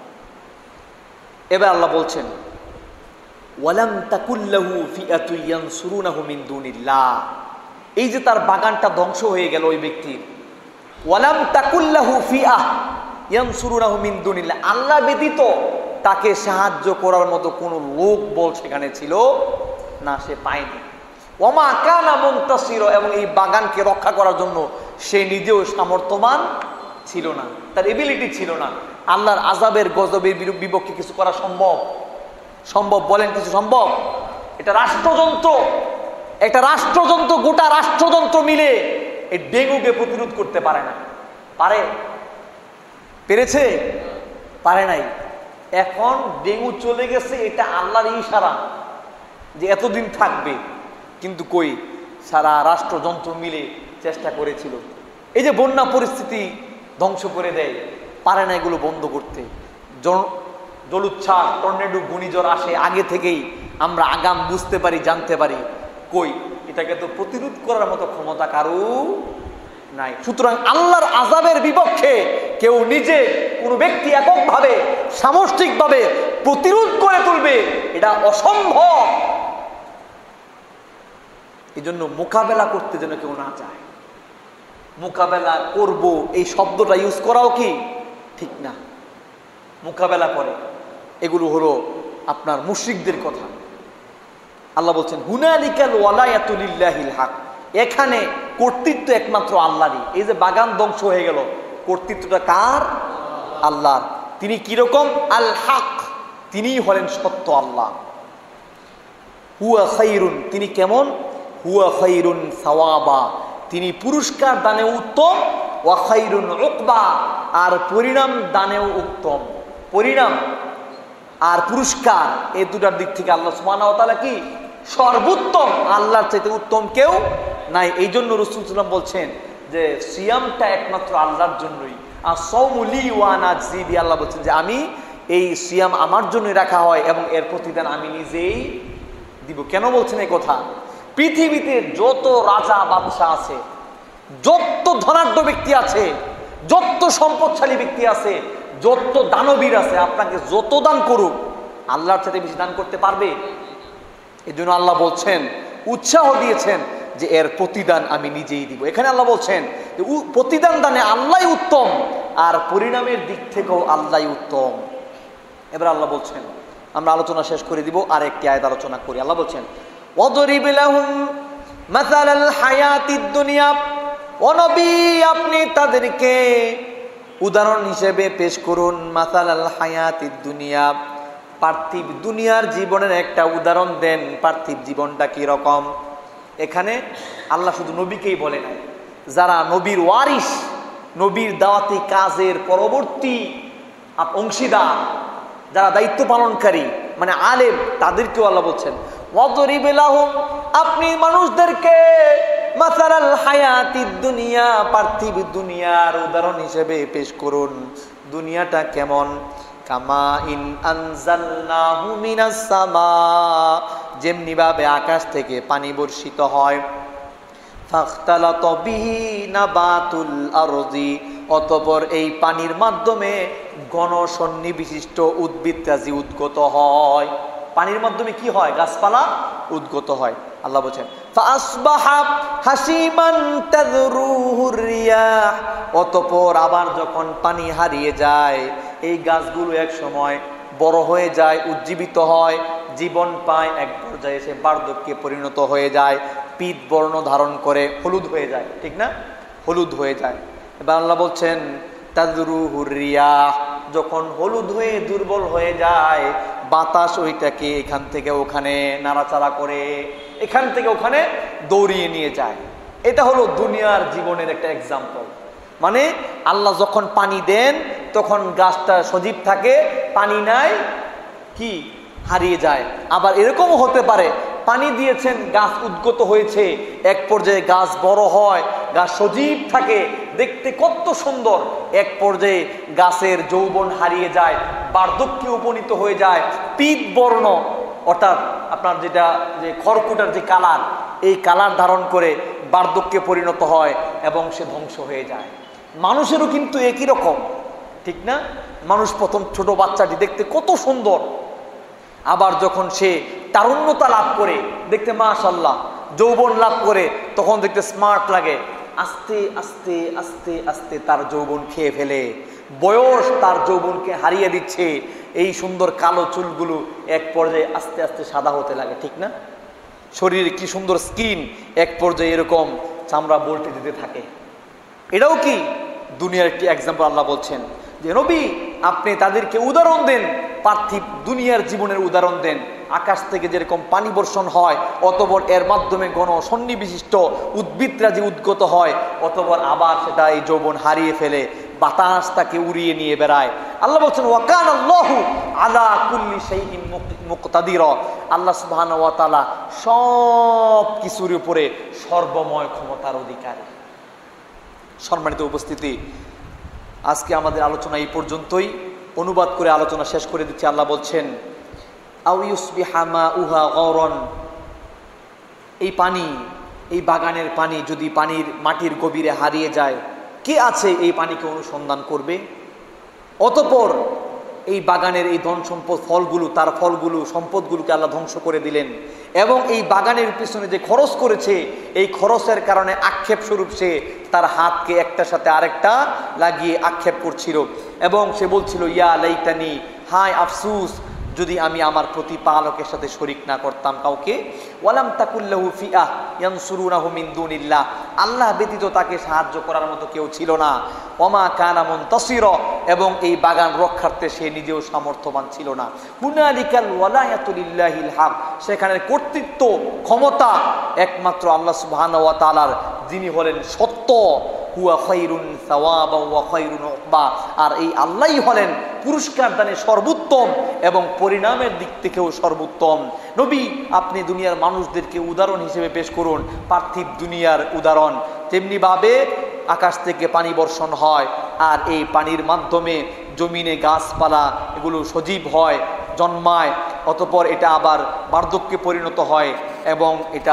এবার আল্লাহ বলছেন ওয়ালাম তাকুল্লাহু ফিআতু ইয়ানসুরুনাহু মিন দুনিল্লাহ, এই যে তার বাগানটা ধ্বংস হয়ে গেল ওই ব্যক্তির। ওয়ালাম তাকুল্লাহু ফিআহ ইয়ানসুরুনাহু মিন দুনিল্লাহ, আল্লাহ ব্যতীত তাকে সাহায্য করার মতো কোনো লোক বল সেখানে ছিল না, সে পায়নি। ওমা কানা মুনতাসির, এবং এই বাগানকে রক্ষা করার জন্য সে নিজেও সামর্থ্যবান ছিল না, তার এবিলিটি ছিল না। আল্লাহর আযাবের গজবের বিপক্ষে কিছু করা সম্ভব? বলেন কিছু সম্ভব? এটা রাষ্ট্রযন্ত্র, গোটা রাষ্ট্রযন্ত্র মিলে এই ডেঙ্গুকে প্রতিরোধ করতে পারে না। পেরেছে? পারে নাই। এখন ডেঙ্গু চলে গেছে, এটা আল্লাহর ইশারা যে এতদিন থাকবে, কিন্তু কই, সারা রাষ্ট্রযন্ত্র মিলে চেষ্টা করেছিল। এই যে বন্যা পরিস্থিতি ধ্বংস করে দেয়, পারে না এগুলো বন্ধ করতে। জলোচ্ছ্বাস, টর্নেডো, ঘূর্ণিঝড় আসে, আগে থেকেই আমরা আগাম বুঝতে পারি, জানতে পারি। কই, এটাকে তো প্রতিরোধ করার মতো ক্ষমতা কারো নাই। সুতরাং আল্লাহর আযাবের বিপক্ষে কেউ নিজে, কোনো ব্যক্তি এককভাবে, সামষ্টিকভাবে প্রতিরোধ করে তুলবে, এটা অসম্ভব। এই জন্য মোকাবেলা করতে যেন কেউ না চায়। মোকাবেলা করব এই শব্দটা ইউজ করাও কি ঠিক না। মোকাবেলা করে, এগুলো হলো আপনার মুশরিকদের কথা। আল্লাহ বলছেন হুনালিকাল ওয়ালায়াতু লিল্লাহিল হক, এখানে কর্তৃত্ব একমাত্র আল্লাহরই। এই যে বাগান ধ্বংস হয়ে গেল, কর্তৃত্বটা কার? আল্লাহর। তিনি কিরকম? আল হক, তিনিই হলেন সত্য আল্লাহ। হুয়া খাইরুন, তিনি কেমন? হুয়া খাইরুন সাওয়াবা, তিনি পুরস্কার দানেও উত্তম। ওয়া খাইরুন উকবা, আর পরিণাম দানেও উত্তম। পরিণাম আর পুরস্কার এই দুটার দিক থেকে আল্লাহ সুবহানাহু ওয়া তাআলা কি সর্বোত্তম, আল্লাহর চাইতে উত্তম কেউ নাই। এই জন্য রাসূল সাল্লাল্লাহু আলাইহি ওয়াসাল্লাম বলছেন যে সিয়ামটা একমাত্র আল্লাহর জন্যই। আর সাওমু লি ওয়া আনা আজজি বি, আল্লাহ বলছেন যে আমি এই সিয়াম আমার জন্যই রাখা হয় এবং এর প্রতিদান আমি নিজেই দিব। কেন বলছেন এই কথা? পৃথিবীতে যত রাজা বাদশাহ আছে, যত ধনাঢ্য ব্যক্তি আছে, যত সম্পদশালী ব্যক্তি আছে, যত দানবীর আছে, আপনাকে যত দান করুক আল্লাহর সাথে বেশি দান করতে পারবে? এই জন্য আল্লাহ বলছেন, উৎসাহ দিয়েছেন যে এর প্রতিদান আমি নিজেই দিব। এখানে আল্লাহ বলছেন যে প্রতিদান দানে আল্লাহই উত্তম, আর পরিণামের দিক থেকেও আল্লাহই উত্তম। এবার আল্লাহ বলছেন, আমরা আলোচনা শেষ করে দিব, আর একটি আয়াত আলোচনা করি। আল্লাহ বলছেন ওয়াদরিব লাহুম মাসালাল হায়াতিদ দুনিয়া, ও নবী আপনি তাদেরকে উদাহরণ হিসেবে পেশ করুন। মাসালাল হায়াতিদ দুনিয়া, পার্থিব দুনিয়ার জীবনের একটা উদাহরণ দেন। পার্থিব জীবনটা কি রকম? এখানে আল্লাহ শুধু নবীকেই বলে নাই, যারা নবীর ওয়ারিস, নবীর দাওয়াতি কাজের পরবর্তী অংশীদার, যারা দায়িত্ব পালনকারী মানে আলেম, তাদেরকেও আল্লাহ বলছেন ওয়াদরিব লাহুম, আপনি মানুষদেরকে মাসালাল হায়াতিদ দুনিয়া, পার্থিব দুনিয়ার উদাহরণ হিসেবে পেশ করুন। দুনিয়াটা কেমন? কামা ইন আনজালনাহু মিনাস সামা, যেমনি ভাবে আকাশ থেকে পানি বর্ষিত হয়। ফাখতালাত বিহি নাবাতুল আরদি, অতঃপর এই পানির মাধ্যমে গণসন্নিবিশিষ্ট উদ্ভিদরাজি উদ্গত হয়। পানির মাধ্যমে কি হয়? গাছপালা উদ্গত হয়। আল্লাহ বলেন ফাসবাহা হাসিমান তাযরুহুর রিয়াহ, অতঃপর আবার যখন পানি হারিয়ে যায়, এই গাছগুলো এক সময় বড় হয়ে যায়, উজ্জীবিত হয়, জীবন পায়, এক পর্যায়ে এসে বার্ধক্যে পরিণত হয়ে যায়, পীত বর্ণ ধারণ করে হলুদ হয়ে যায়, ঠিক না? হলুদ হয়ে যায়। এবার আল্লাহ বলছেন তাযরুহুর রিয়াহ, যখন হলুদ হয়ে দুর্বল হয়ে যায়, বাতাস ওইটাকে এখান থেকে ওখানে নাড়াচাড়া করে, এখান থেকে ওখানে দৌড়িয়ে নিয়ে যায়। এটা হলো দুনিয়ার জীবনের একটা এক্সাম্পল। মানে আল্লাহ যখন পানি দেন তখন গাছটা সজীব থাকে, পানি নাই কি হারিয়ে যায়। আবার এরকমও হতে পারে পানি দিয়েছেন, গাছ উদ্গত হয়েছে, এক পর্যায়ে গাছ বড় হয়, গাছ সজীব থাকে, দেখতে কত সুন্দর, এক পর্যায়ে গাছের যৌবন হারিয়ে যায়, বার্ধক্যে উপনীত হয়ে যায়, পীত বর্ণ অর্থাৎ আপনার যেটা যে খড়কুটার যে কালার, এই কালার ধারণ করে বার্ধক্যে পরিণত হয় এবং সে ধ্বংস হয়ে যায়। মানুষেরও কিন্তু একই রকম, ঠিক না? মানুষ প্রথম ছোট বাচ্চাটি দেখতে কত সুন্দর, আবার যখন সে তারুণ্যতা লাভ করে, দেখতে মাশাআল্লাহ, যৌবন লাভ করে, তখন দেখতে স্মার্ট লাগে। আস্তে আস্তে আস্তে আস্তে তার যৌবন খেয়ে ফেলে, বয়স তার যৌবনকে হারিয়ে দিচ্ছে। এই সুন্দর কালো চুলগুলো এক পর্যায়ে আস্তে আস্তে সাদা হতে লাগে, ঠিক না? শরীরে কি সুন্দর স্কিন, এক পর্যায়ে এরকম চামড়া বলতে দিতে থাকে। এটাও কি দুনিয়ার একটি এক্সাম্পল। আল্লাহ বলছেন যে নবী আপনি তাদেরকে উদাহরণ দেন, পার্থিব দুনিয়ার জীবনের উদাহরণ দেন। আকাশ থেকে যেরকম পানি বর্ষণ হয়, অতঃপর এর মাধ্যমে গণসন্নিবিশিষ্ট উদ্ভিদরাজি উদ্গত হয়, অতঃপর আবার সেটা এই যৌবন হারিয়ে ফেলে, বাতাস তাকে উড়িয়ে নিয়ে বেড়ায়। আল্লাহ বলছেন ওয়া কানাল্লাহু আলা কুল্লি শাইইন মুকতাদির, আল্লাহ সুবহানাহু ওয়া তাআলা সব কিছুর উপরে সর্বময় ক্ষমতার অধিকারী। সম্মানিত উপস্থিতি, আজকে আমাদের আলোচনা এই পর্যন্তই। অনুবাদ করে আলোচনা শেষ করে দিচ্ছি। আল্লাহ বলছেন আও ইউসবিহা মাউহা গাওরান, এই পানি, এই বাগানের পানি যদি পানির মাটির গভীরে হারিয়ে যায়, কে আছে এই পানিকে অনুসন্ধান করবে? অতঃপর এই বাগানের এই ধন সম্পদ ফলগুলো, তার ফলগুলো, সম্পদগুলোকে আল্লাহ ধ্বংস করে দিলেন, এবং এই বাগানের পিছনে যে খরচ করেছে, এই খরচের কারণে আক্ষেপ স্বরূপ সে তার হাতকে একটার সাথে আরেকটা লাগিয়ে আক্ষেপ করছিল, এবং সে বলছিল ইয়া লাইতানি, হায় আফসুস, যদি আমি আমার প্রতিপালকের সাথে শরীক না করতাম কাউকে। ওয়ালাম তাকুল্লাহু ফিআহ ইয়ানসুরুনাহু মিন দুনিল্লাহ, আল্লাহ ব্যতীত তাকে সাহায্য করার মতো কেউ ছিল না। ওয়ামা কানা মুনতাসিরা, এবং এই বাগান রক্ষার্থে সে নিজেও সামর্থ্যবান ছিল না। হুনালিকাল ওয়ালায়াতু লিল্লাহিল হক, সেখানের কর্তৃত্ব ক্ষমতা একমাত্র আল্লাহ সুবহানাহু ওয়া তাআলার, যিনি হলেন সত্য। হুয়া খায়রুন সাওয়াবান ওয়া খায়রুন উকবা, আর এই আল্লাহই হলেন পুরস্কার দানে সর্বোত্তম এবং পরিণামের দিক থেকেও সর্বোত্তম। নবী, আপনি দুনিয়ার মানুষদেরকে উদাহরণ হিসেবে পেশ করুন, পার্থিব দুনিয়ার উদাহরণ। তেমনিভাবে আকাশ থেকে পানি বর্ষণ হয়, আর এই পানির মাধ্যমে জমিনে গাছপালা এগুলো সজীব হয়, জন্মায়, অতঃপর এটা আবার বার্ধক্যে পরিণত হয়, এবং এটা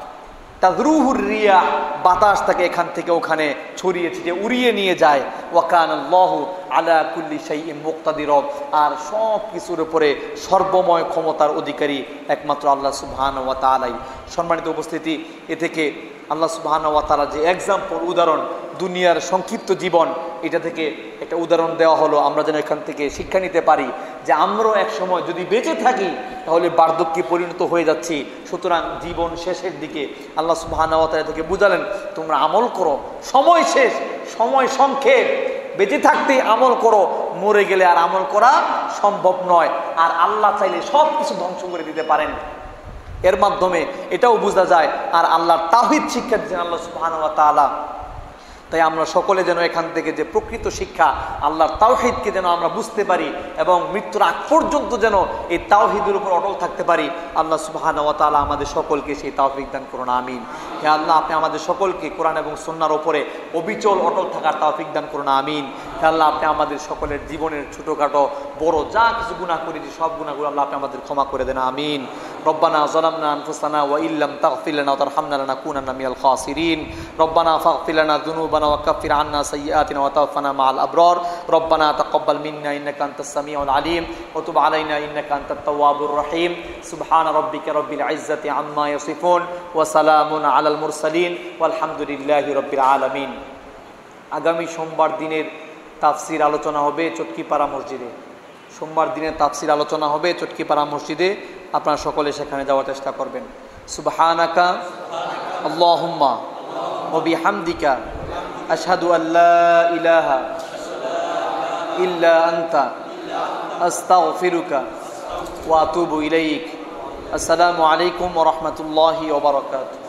তাযরুহুর রিয়াহ, বাতাস তাকে এখান থেকে ওখানে ছড়িয়ে ছিটিয়ে উড়িয়ে নিয়ে যায়। ওয়া কানাল্লাহু আলা কুল্লি শাইইন মুকতাদির, আর সব কিছুর উপরে সর্বময় ক্ষমতার অধিকারী একমাত্র আল্লাহ সুবহানাহু ওয়া তাআলাই। সম্মানিত উপস্থিতি, এ থেকে আল্লাহ সুবহানাহু ওয়া তাআলা যে এক্সাম্পল, উদাহরণ, দুনিয়ার সংক্ষিপ্ত জীবন, এটা থেকে একটা উদাহরণ দেওয়া হলো। আমরা যেন এখান থেকে শিক্ষা নিতে পারি যে আমরাও এক সময় যদি বেঁচে থাকি তাহলে বার্ধক্যে পরিণত হয়ে যাচ্ছি। সুতরাং জীবন শেষের দিকে আল্লাহ সুবহানাহু ওয়া তাআলা থেকে বুঝালেন, তোমরা আমল করো, সময় শেষ, সময় সংক্ষেপ, বেঁচে থাকতে আমল করো, মরে গেলে আর আমল করা সম্ভব নয়। আর আল্লাহ চাইলে সব কিছু ধ্বংস করে দিতে পারেন। এর মাধ্যমে এটাও বোঝা যায়, আর আল্লাহর তাওহীদ শিক্ষা দিচ্ছেন আল্লাহ সুবহানাহু ওয়া তাআলা। তাই আমরা সকলে যেন এখান থেকে যে প্রকৃত শিক্ষা, আল্লাহর তাওহীদকে যেন আমরা বুঝতে পারি, এবং মৃত্যুর আগ পর্যন্ত যেন এই তাওহীদের উপর অটল থাকতে পারি। আল্লাহ সুবহানাহু ওয়া তাআলা আমাদের সকলকে সেই তাওফিক দান করুন, আমিন। হে আল্লাহ, আপনি আমাদের সকলকে কোরআন এবং সুন্নাহর উপরে অবিচল অটল থাকার তাওফিক দান করুন, আমিন। হে আল্লাহ, আপনি আমাদের সকলের জীবনের ছোটোখাটো বড় যা কিছু গুনাহ করেছি সব গুনাহগুলো আল্লাহ আপনি আমাদের ক্ষমা করে দেন, আমিন। রব্বানা যালামনা আনফুসানা ওয়া ইল্লাম তাগফির লানা ওয়া তারহামনা লানাকুনান্না মিনাল খাসিরিন। রব্বানা ফাগফির লানা যুনুবানা ওয়া কাফির আন্না সাইয়্যাতিনা ওয়া তাওফানা মাআল আবরার। রব্বানা তাকাব্বাল মিন্না ইন্নাকা আনতাস সামিউল আলিম ওয়া তুব আলাইনা ইন্নাকা আনতাত তাওয়াবুর রহিম। সুবহানা রাব্বিকা রাব্বিল ইজ্জাতি আম্মা ইয়াসিফুন ওয়া সালামুন আলাল মুরসালিন ওয়ালহামদুলিল্লাহি রাব্বিল আলামিন। আগামী সোমবার দিনের তাফসির আলোচনা হবে চটকিপাড়া মসজিদে। সোমবার দিনের তাফসির আলোচনা হবে চটকিপাড়া মসজিদে। আপনারা সকলে সেখানে যাওয়ার চেষ্টা করবেন। সুবহানাকা আল্লাহুম্মা ওয়া বিহামদিকা আশহাদু আল্লা ইলাহা ইল্লা আনতা আস্তাগফিরুকা ওয়া আতুবু ইলাইক। আসসালামু আলাইকুম ওয়া রাহমাতুল্লাহি ওয়া বারাকাতুহু।